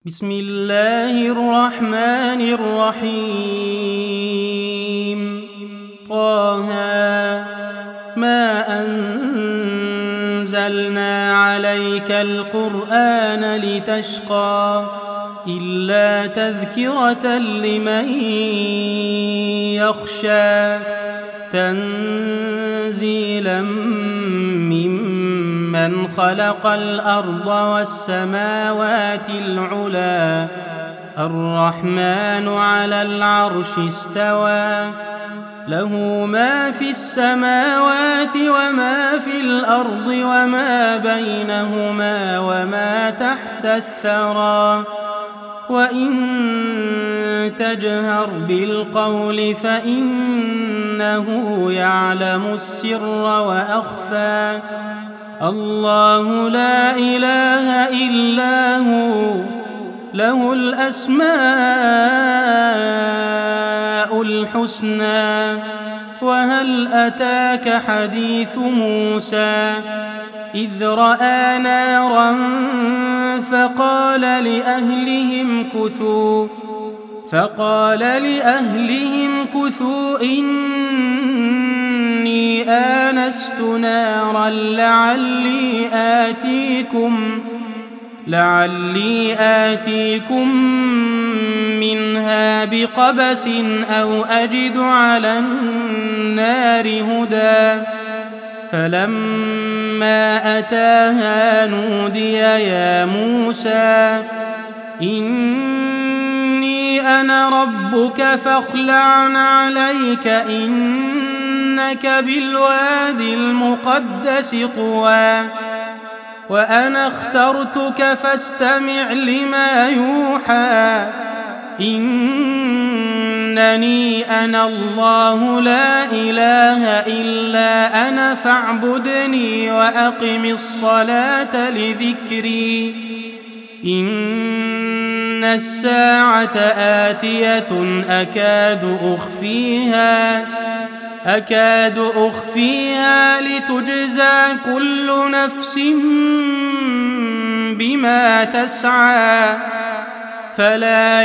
بسم الله الرحمن الرحيم. طه ما أنزلنا عليك القرآن لتشقى إلا تذكرة لمن يخشى تنزيلا ممن خلق الأرض والسماوات العلى الرحمن على العرش استوى له ما في السماوات وما في الأرض وما بينهما وما تحت الثرى وإن تجهر بالقول فإنه يعلم السر وأخفى الله لا إله إلا هو له الأسماء الحسنى وهل أتاك حديث موسى إذ رأى نارا فقال لأهلهم كثوا إني آنست نارا لعلي آتيكم منها بقبس أو أجد على النار هدى فلما أتاها نودي يا موسى إني أنا ربك فاخلع عليك إنك بالوادي المقدس طوى وأنا اخترتك فاستمع لما يوحى إنني أنا الله لا إله إلا أنا فاعبدني وأقم الصلاة لذكري إن الساعة آتية أكاد أخفيها لتجزى كل نفس بما تسعى فلا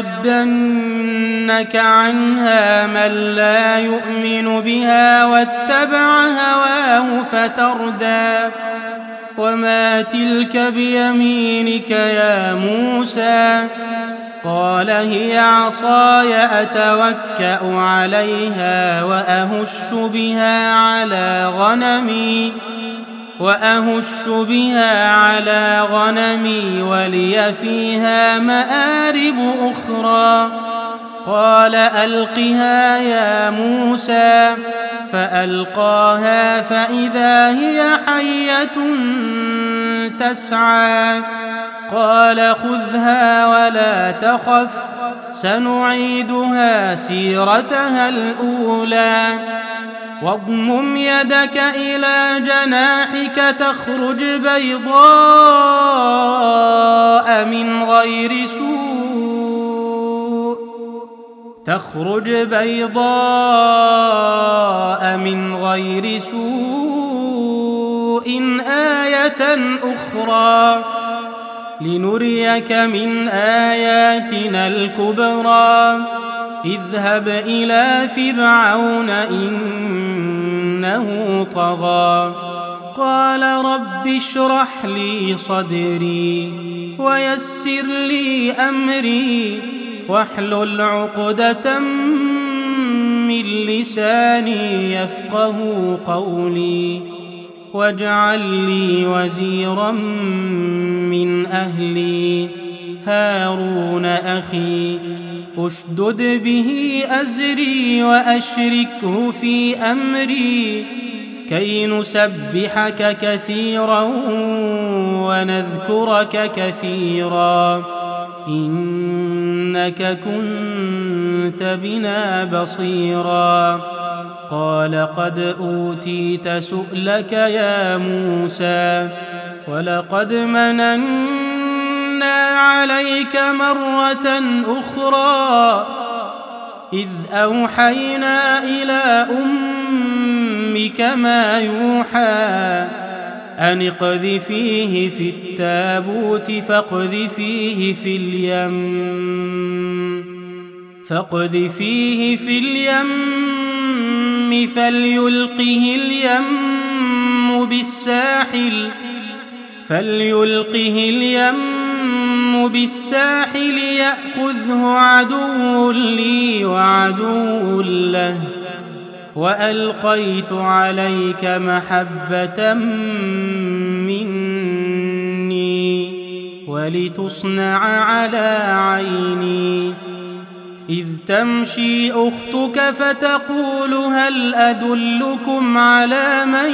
يصدنك عنها من لا يؤمن بها واتبع هواه فتردى وما تلك بيمينك يا موسى قال هي عصاي أتوكأ عليها وأهش بها على غنمي ولي فيها مآرب أخرى قال ألقها يا موسى فألقاها فإذا هي حية تسعى قال خذها ولا تخف سنعيدها سيرتها الأولى واضمم يدك إلى جناحك تخرج بيضاء من غير سوء آية أخرى لنريك من آياتنا الكبرى اذهب إلى فرعون إنه طغى قال رب اشرح لي صدري ويسر لي أمري واحلل عقدة من لساني يفقه قولي واجعل لي وزيرا من أهلي هارون أخي أشدد به أزري وأشركه في أمري كي نسبحك كثيرا ونذكرك كثيرا إنك كنت بنا بصيرا قال قد أوتيت سؤلك يا موسى ولقد مننا عليك مرة أخرى إذ أوحينا إلى أمك ما يوحى أن اقذفيه في التابوت فاقذفيه في اليم فليلقه اليم بالساحل يأخذه عدو لي وعدو له وألقيت عليك محبة مني ولتصنع على عيني إذ تمشي أختك فتقول هل أدلكم على من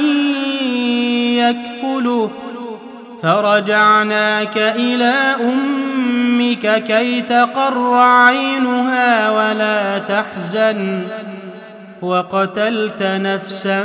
يكفله فرجعناك إلى أمك كي تقر عينها ولا تحزن وقتلت نفسا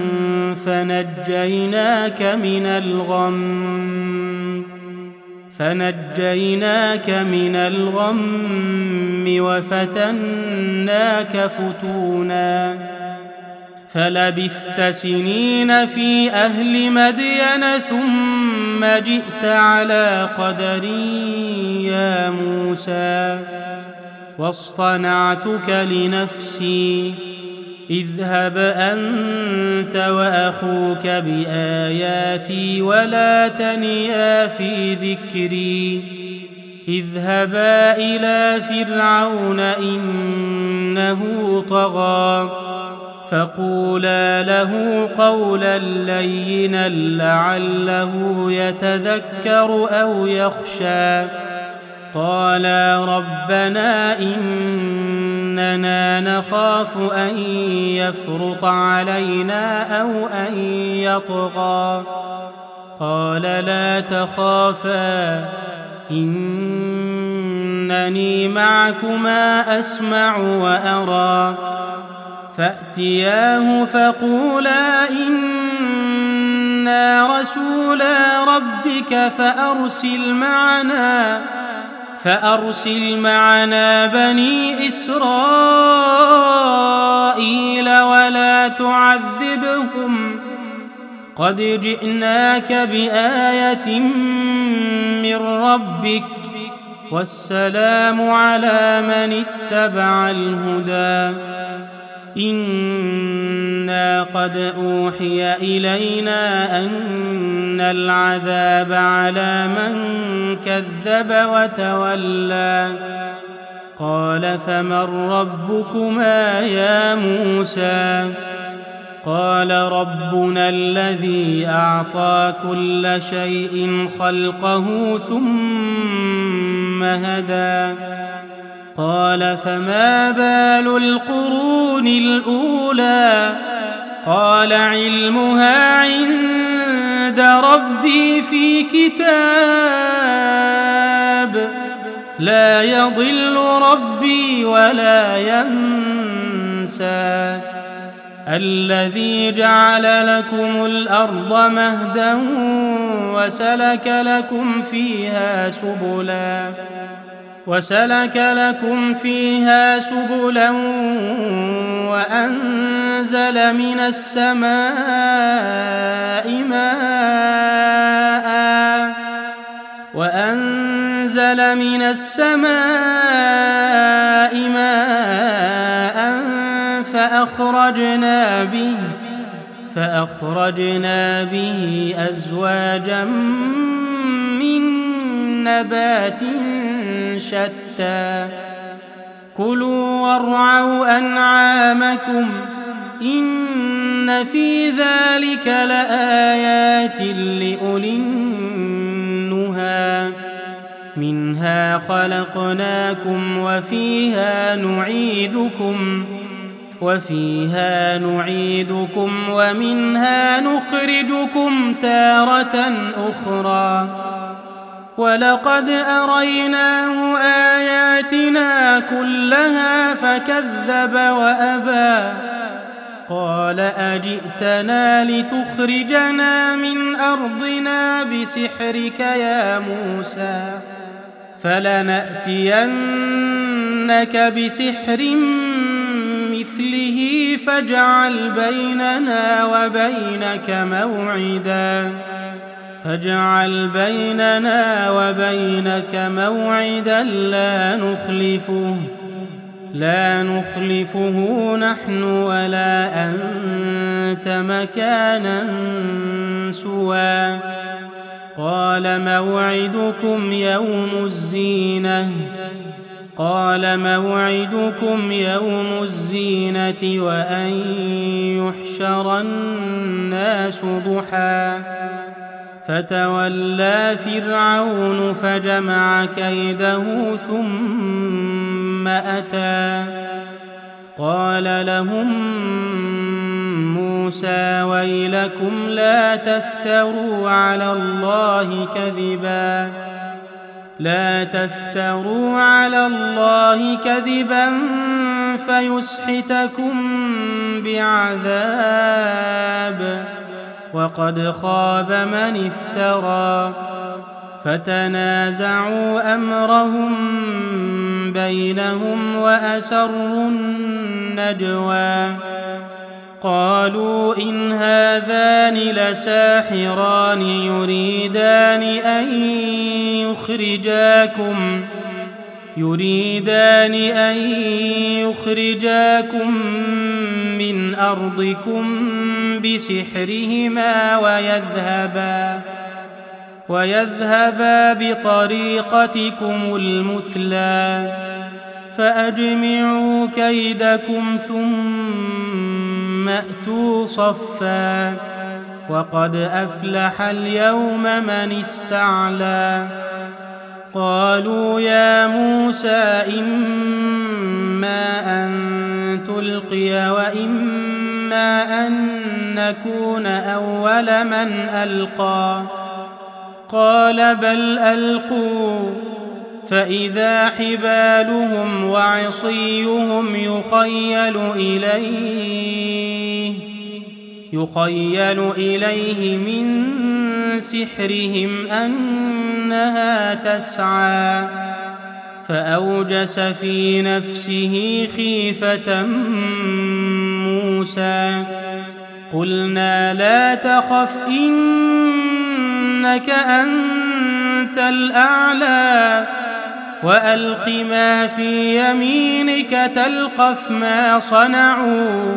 فنجيناك من الغم وفتناك فتونا فلبثت سنين في أهل مدين ثم جئت على قدر يا موسى واصطنعتك لنفسي اذهب أنت وأخوك بآياتي ولا تنيا في ذكري اذهبا إلى فرعون إنه طغى فقولا له قولا لينا لعله يتذكر أو يخشى قالا ربنا إننا نخاف أن يفرط علينا أو أن يطغى قال لا تخافا إنني معكما أسمع وأرى فأتياه فقولا إنا رسولا ربك فأرسل معنا بني إسرائيل ولا تعذبهم قد جئناك بآية من ربك والسلام على من اتبع الهدى إنا قد أوحي إلينا أن العذاب على من كذب وتولى قال فمن ربكما يا موسى قال ربنا الذي أعطى كل شيء خلقه ثم هدى قال فما بال القرون الأولى قال علمها عند ربي في كتاب لا يضل ربي ولا ينسى الذي جعل لكم الأرض مهدا وسلك لكم فيها سبلا وأنزل من السماء ماء فأخرجنا به أزواجا من نبات شتى كلوا وارعوا أنعامكم إن في ذلك لآيات لأولي النهى منها خلقناكم وفيها نعيدكم ومنها نخرجكم تارة أخرى ولقد أريناه آياتنا كلها فكذب وأبى قال أجئتنا لتخرجنا من أرضنا بسحرك يا موسى فلنأتينك بسحر مثله فاجعل بيننا وبينك موعدا فاجعل بيننا وبينك موعدا لا نخلفه نحن ولا أنت مكانا سوى. قال موعدكم يوم الزينة وأن يحشر الناس ضحى. فتولى فرعون فجمع كيده ثم أتى. قال لهم موسى ويلكم لا تفتروا على الله كذبا فيسحتكم بعذاب وقد خاب من افترى. فتنازعوا أمرهم بينهم وأسروا النجوى. قالوا إن هذان لساحران يريدان أن يخرجاكم من أرضكم بسحرهما ويذهبا بطريقتكم المثلى. فأجمعوا كيدكم ثم أتوا صفا. وقد أفلح اليوم من استعلى. قالوا يا موسى إما أن تلقي وإما أن نكون أول من ألقى. قال بل ألقوا. فإذا حبالهم وعصيهم يخيل إليه من سحرهم أنها تسعى. فأوجس في نفسه خيفة موسى. قلنا لا تخف إنك أنت الأعلى وألق ما في يمينك تلقف ما صنعوا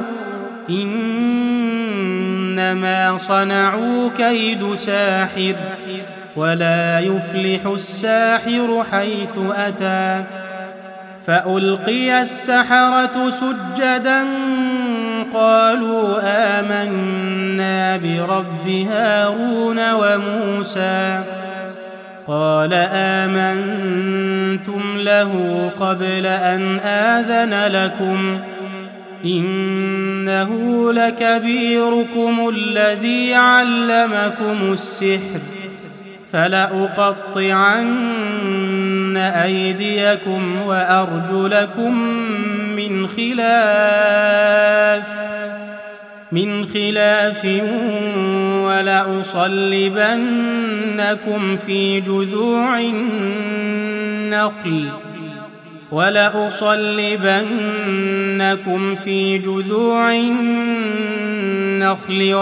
إنما صنعوا كيد ساحر ولا يفلح الساحر حيث أتى. فألقي السحرة سجدا قالوا آمنا برب هارون وموسى. قال آمنتم له قبل أن آذن لكم إنه لكبيركم الذي علمكم السحر فلأقطعن أيديكم وأرجلكم من خلاف ولأصلبنكم في جذوع النخل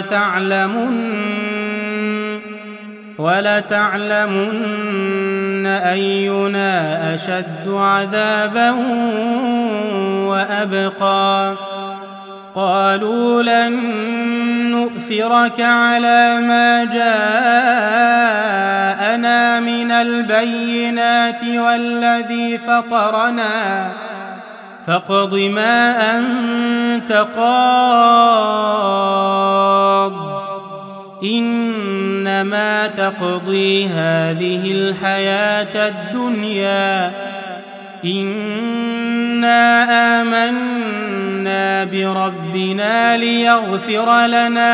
ولتعلمن أينا أشد عذابا وأبقى. قالوا لن نؤثرك على ما جاءنا من البينات والذي فطرنا فاقض ما أنت قاض إنما تقضي هذه الحياة الدنيا إنا آمنا بربنا ليغفر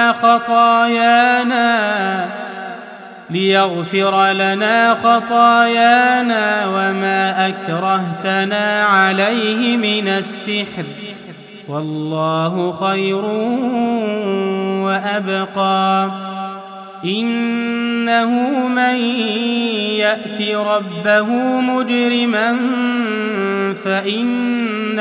لنا خطايانا وما أكرهتنا عليه من السحر والله خير وأبقى. إنه من يأت ربه مجرما فإن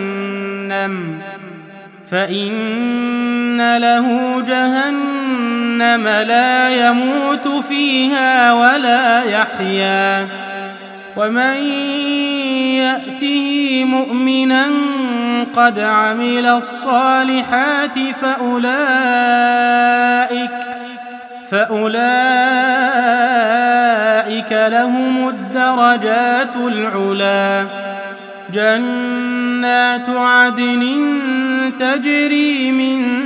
له جهنم جهنم لا يموت فيها ولا يحيا ومن يأته مؤمنا قد عمل الصالحات فأولئك لهم الدرجات العلى جنات عدن تجري من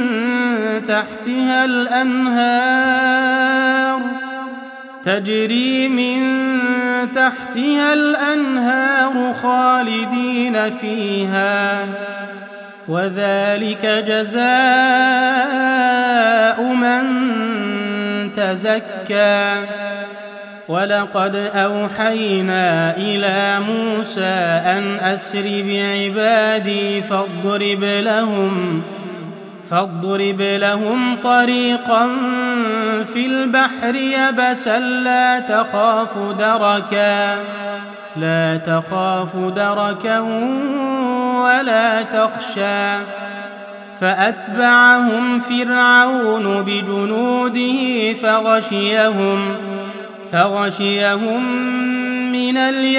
تحتها الأنهار خالدين فيها وذلك جزاء من تزكى ولقد أوحينا إلى موسى أن أسر بعبادي فاضرب لهم طريقا في البحر يبسا لا تخاف دركا ولا تخشى فأتبعهم فرعون بجنوده فغشيهم من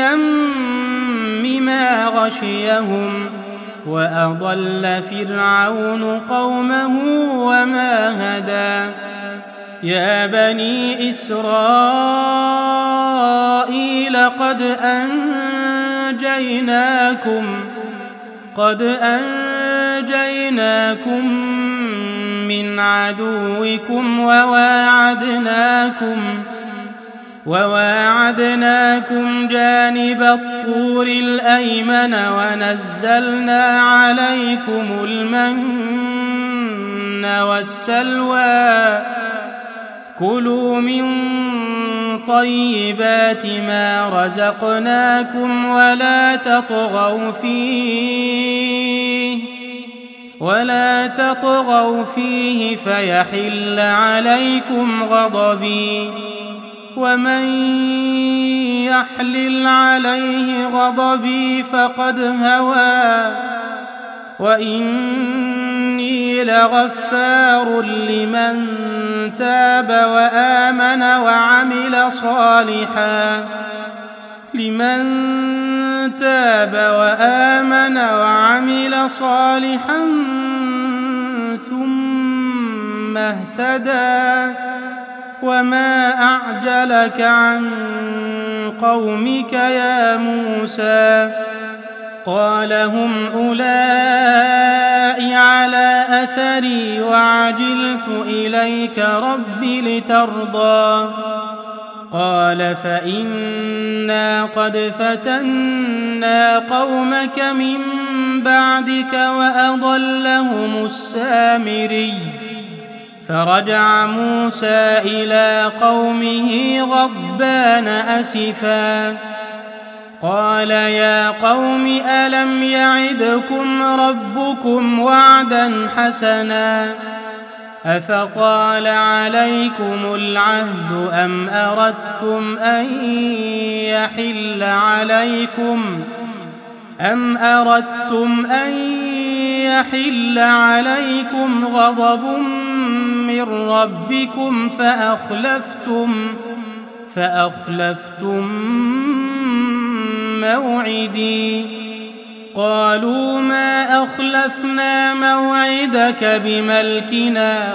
اليم ما غشيهم وأضل فرعون قومه وما هدى يا بني إسرائيل قد أنجيناكم من عدوكم وواعدناكم جانب الطور الأيمن ونزلنا عليكم المن والسلوى كلوا من طيبات ما رزقناكم ولا تطغوا فيه فيحل عليكم غضبي ومن يحلل عليه غضبي فقد هوى وإني لغفار لمن تاب وآمن وعمل صالحا ثم اهتدى وما أعجلك عن قومك يا موسى قال هم أولئك على أثري وعجلت إليك رب لترضى قال فإنا قد فتنا قومك من بعدك وأضلهم السامري فرجع موسى إلى قومه غضبان أسفا قال يا قوم ألم يعدكم ربكم وعدا حسنا أفطال عليكم العهد أم أردتم أن يحل عليكم غضب من ربكم فأخلفتم موعدي قالوا ما أخلفنا موعدك بملكنا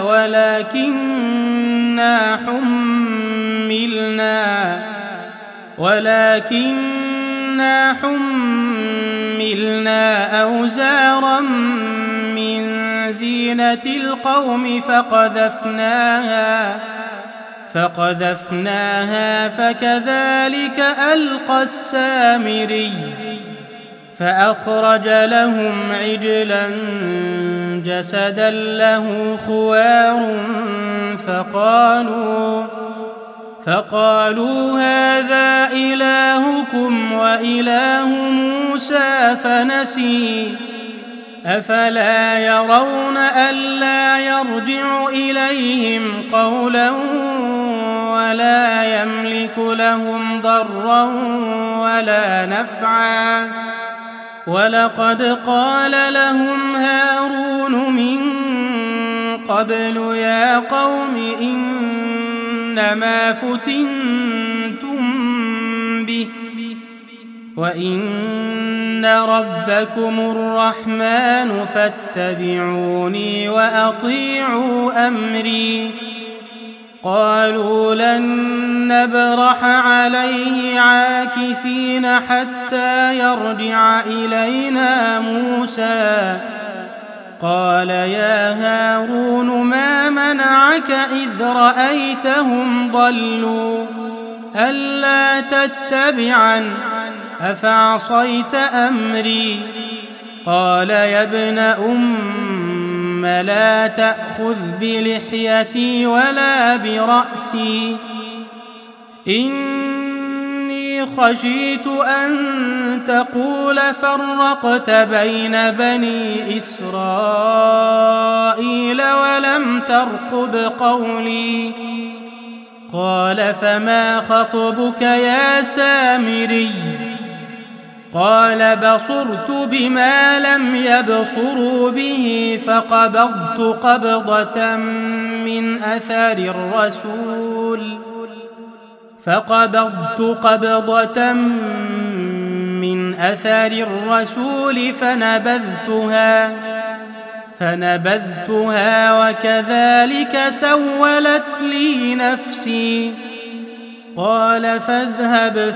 ولكننا حملنا أوزارا من زينة القوم فقذفناها فكذلك ألقى السامري فأخرج لهم عجلا جسدا له خوار فقالوا هذا إلهكم وإله موسى فنسي أفلا يرون ألا يرجع إليهم قولا ولا يملك لهم ضرا ولا نفعا ولقد قال لهم هارون من قبل يا قوم إنما فتنتم به وإن ربكم الرحمن فاتبعوني وأطيعوا أمري قالوا لن نبرح عليه عاكفين حتى يرجع إلينا موسى قال يا هارون ما منعك إذ رأيتهم ضلوا ألا تتبعن أفعصيت أمري قال يا ابن أم لا تأخذ بلحيتي ولا برأسي إني خشيت أن تقول فرقت بين بني إسرائيل ولم ترقب قولي قال فما خطبك يا سامري قال بصرت بما لم يبصروا به فقبضت قبضة من أثر الرسول فنبذتها وكذلك سولت لي نفسي قال فاذهب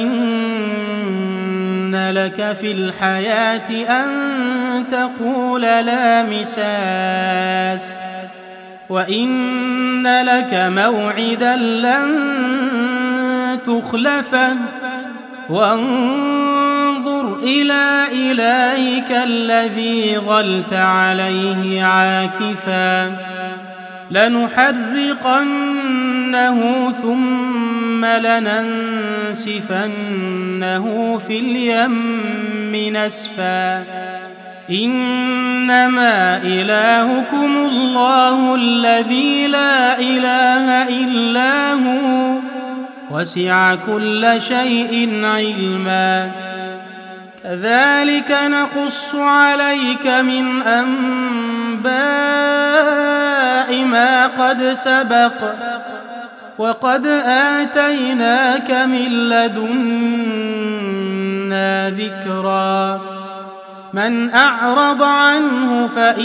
فإن لك في الحياة أن تقول لا مساس وإن لك موعدا لن تخلفه وانظر إلى إلهك الذي ظلت عليه عاكفا لنحرقنه ثم لننسفنه في اليم نسفا إنما إلهكم الله الذي لا إله إلا هو وسع كل شيء علما كذلك نقص عليك من أنباء ما قد سبق وقد آتيناك من لدنا ذكرا من أعرض عنه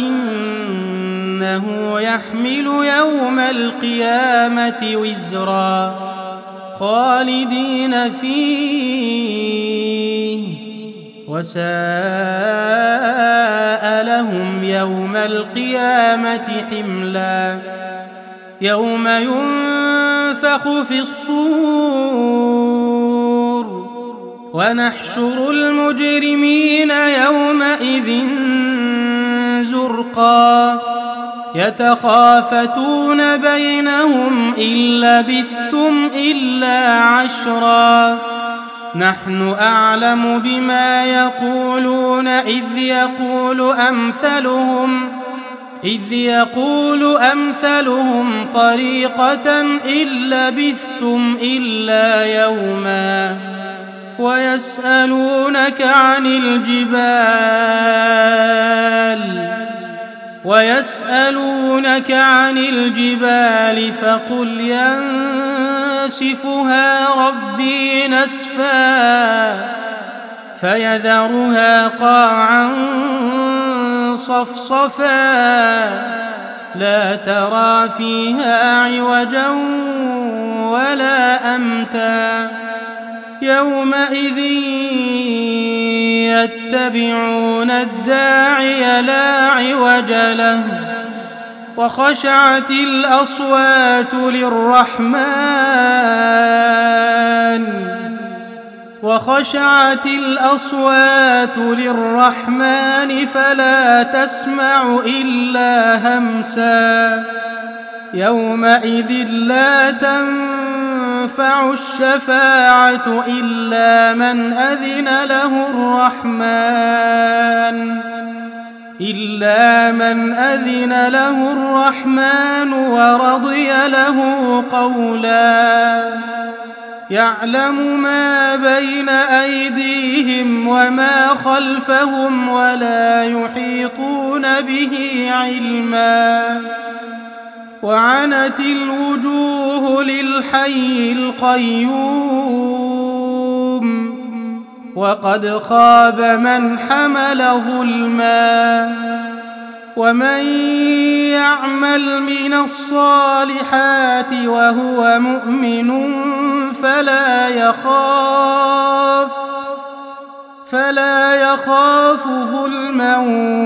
فإنه يحمل يوم القيامة وزرا خالدين فيه وساء لهم يوم القيامة حملا يوم ينفخ في الصور ونحشر المجرمين يومئذ زرقا يتخافتون بينهم إن لبثتم إلا عشرا نحن أعلم بما يقولون إذ يقول أمثلهم طريقة إن لبثتم إلا يوما ويسألونك عن الجبال فقل ينسفها ربي نسفا فيذرها قاعا صفصفا لا ترى فيها عوجا ولا أمتا يومئذ يتبعون الداعي لا عوج له وخشعت الأصوات للرحمن فلا تسمع إلا همسا يومئذ لا تنفع الشفاعة إلا من أذن له الرحمن ورضي له قولا يعلم ما بين أيديهم وما خلفهم ولا يحيطون به علما وعنت الوجوه للحي القيوم وقد خاب من حمل ظلما ومن يعمل من الصالحات وهو مؤمن فلا يخاف ظلما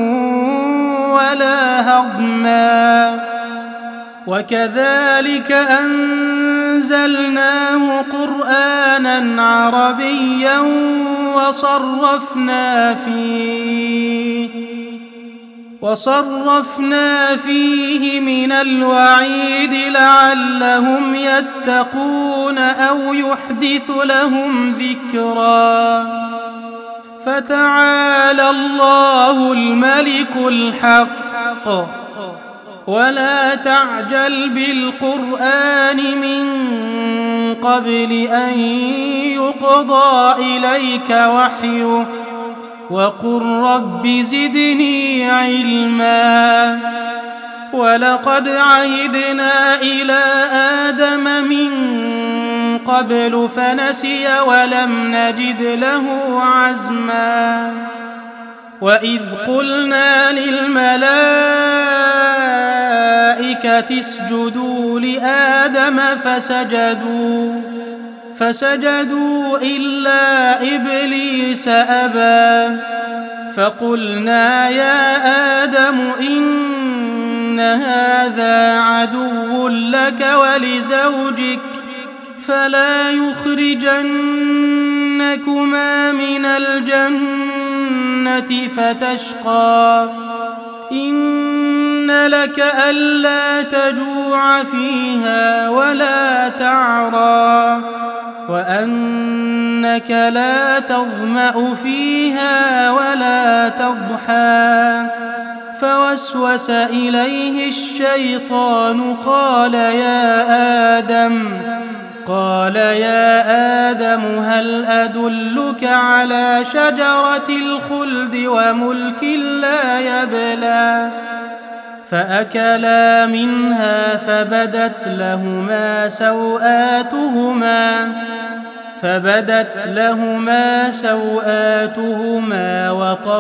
ولا هضما وكذلك أنزلناه قرآنا عربيا وصرفنا فيه من الوعيد لعلهم يتقون أو يحدث لهم ذكرا فتعالى الله الملك الحق ولا تعجل بالقرآن من قبل أن يقضى إليك وحيه وقل رب زدني علما ولقد عهدنا إلى آدم من قبل فنسي ولم نجد له عزما وإذ قلنا للملائكة اسجدوا لآدم فسجدوا إلا إبليس أبى فقلنا يا آدم إن هذا عدو لك ولزوجك فلا يخرجنكما من الجنة فتشقى إن لك ألا تجوع فيها ولا تعرى وأنك لا تظمأ فيها ولا تضحى فوسوس إليه الشيطان قال يا آدم هل أدلك على شجرة الخلد وملك لا يبلى فأكلا منها فبدت لهما سوآتهما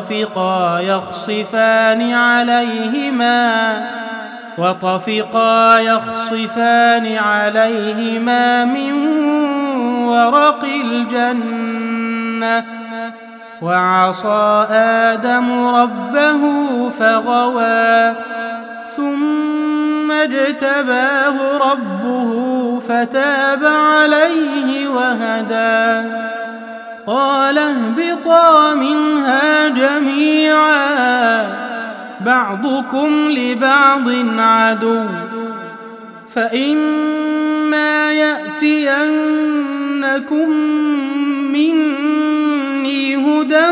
وطفقا يخصفان عليهما من ورق الجنة وعصى آدم ربه فغوى ثم اجتباه ربه فتاب عليه وهدى قال اهبطا منها جميعا بعضكم لبعض عدو فإما يأتينكم مني هدى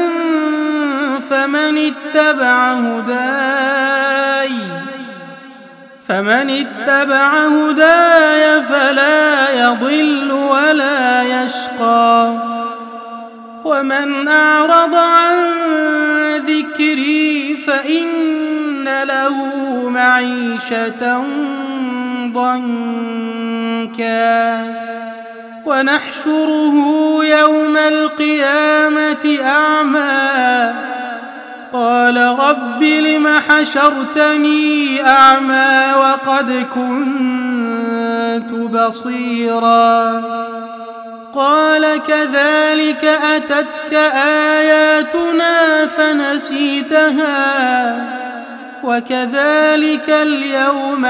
فمن اتبع هداي فلا يضل ولا يشقى ومن أعرض عن ذكري فإن له معيشة ضنكا ونحشره يوم القيامة أعمى قال رب لم حشرتني أعمى وقد كنت بصيرا قال كذلك أتتك آياتنا فنسيتها وكذلك اليوم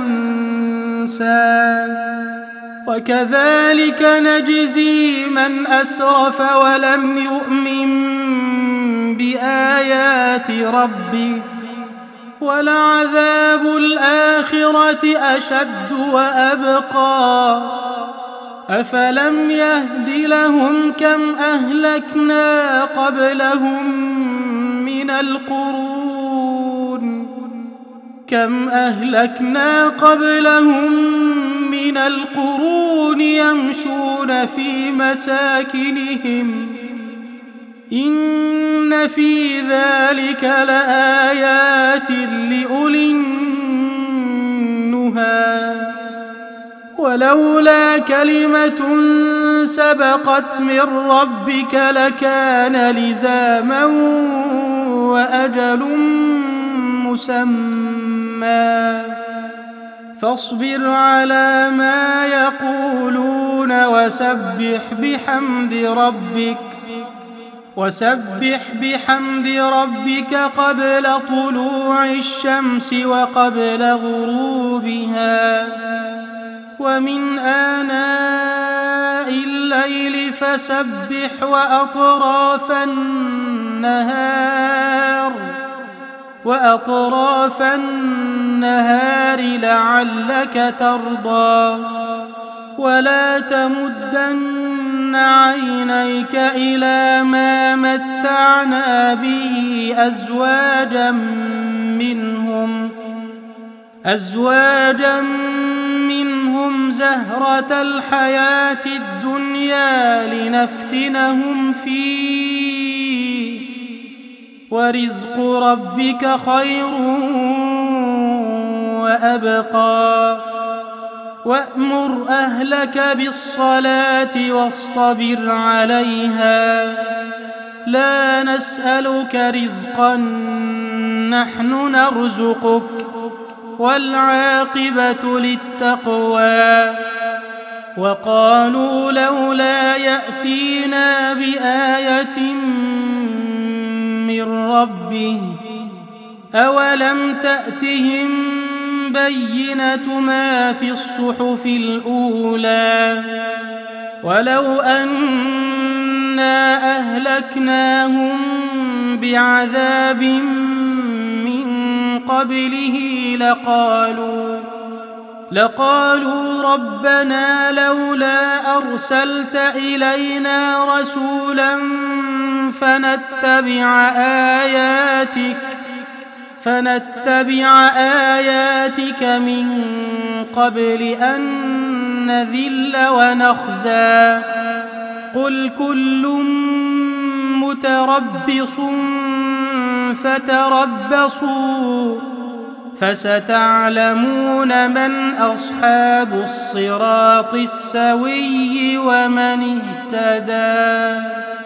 تنسى وكذلك نجزي من أسرف ولم يؤمن بآيات ربه ولعذاب الآخرة أشد وأبقى أفلم يهد لهم كم أهلكنا قبلهم من القرون يمشون في مساكنهم إن في ذلك لآيات لأولي النهى ولولا كلمة سبقت من ربك لكان لزاما وأجل مسمى فاصبر على ما يقولون وسبح بحمد ربك قبل طلوع الشمس وقبل غروبها ومن آناء الليل فسبح وأطراف النهار لعلك ترضى ولا تمدن عينيك إلى ما متعنا به أزواجا منهم زهرة الحياة الدنيا لنفتنهم فيه ورزق ربك خير وأبقى وأمر أهلك بالصلاة واصطبر عليها لا نسألك رزقا نحن نرزقك والعاقبة للتقوى وقالوا لولا يأتينا بآية من ربه أولم تأتهم بينة ما في الصحف الأولى ولو أنا أهلكناهم بعذاب من قبله لقالوا ربنا لولا أرسلت إلينا رسولا فنتبع آياتك من قبل أن نذل ونخزى قل كل متربص فتربصوا فستعلمون من أصحاب الصراط السوي ومن اهتدى.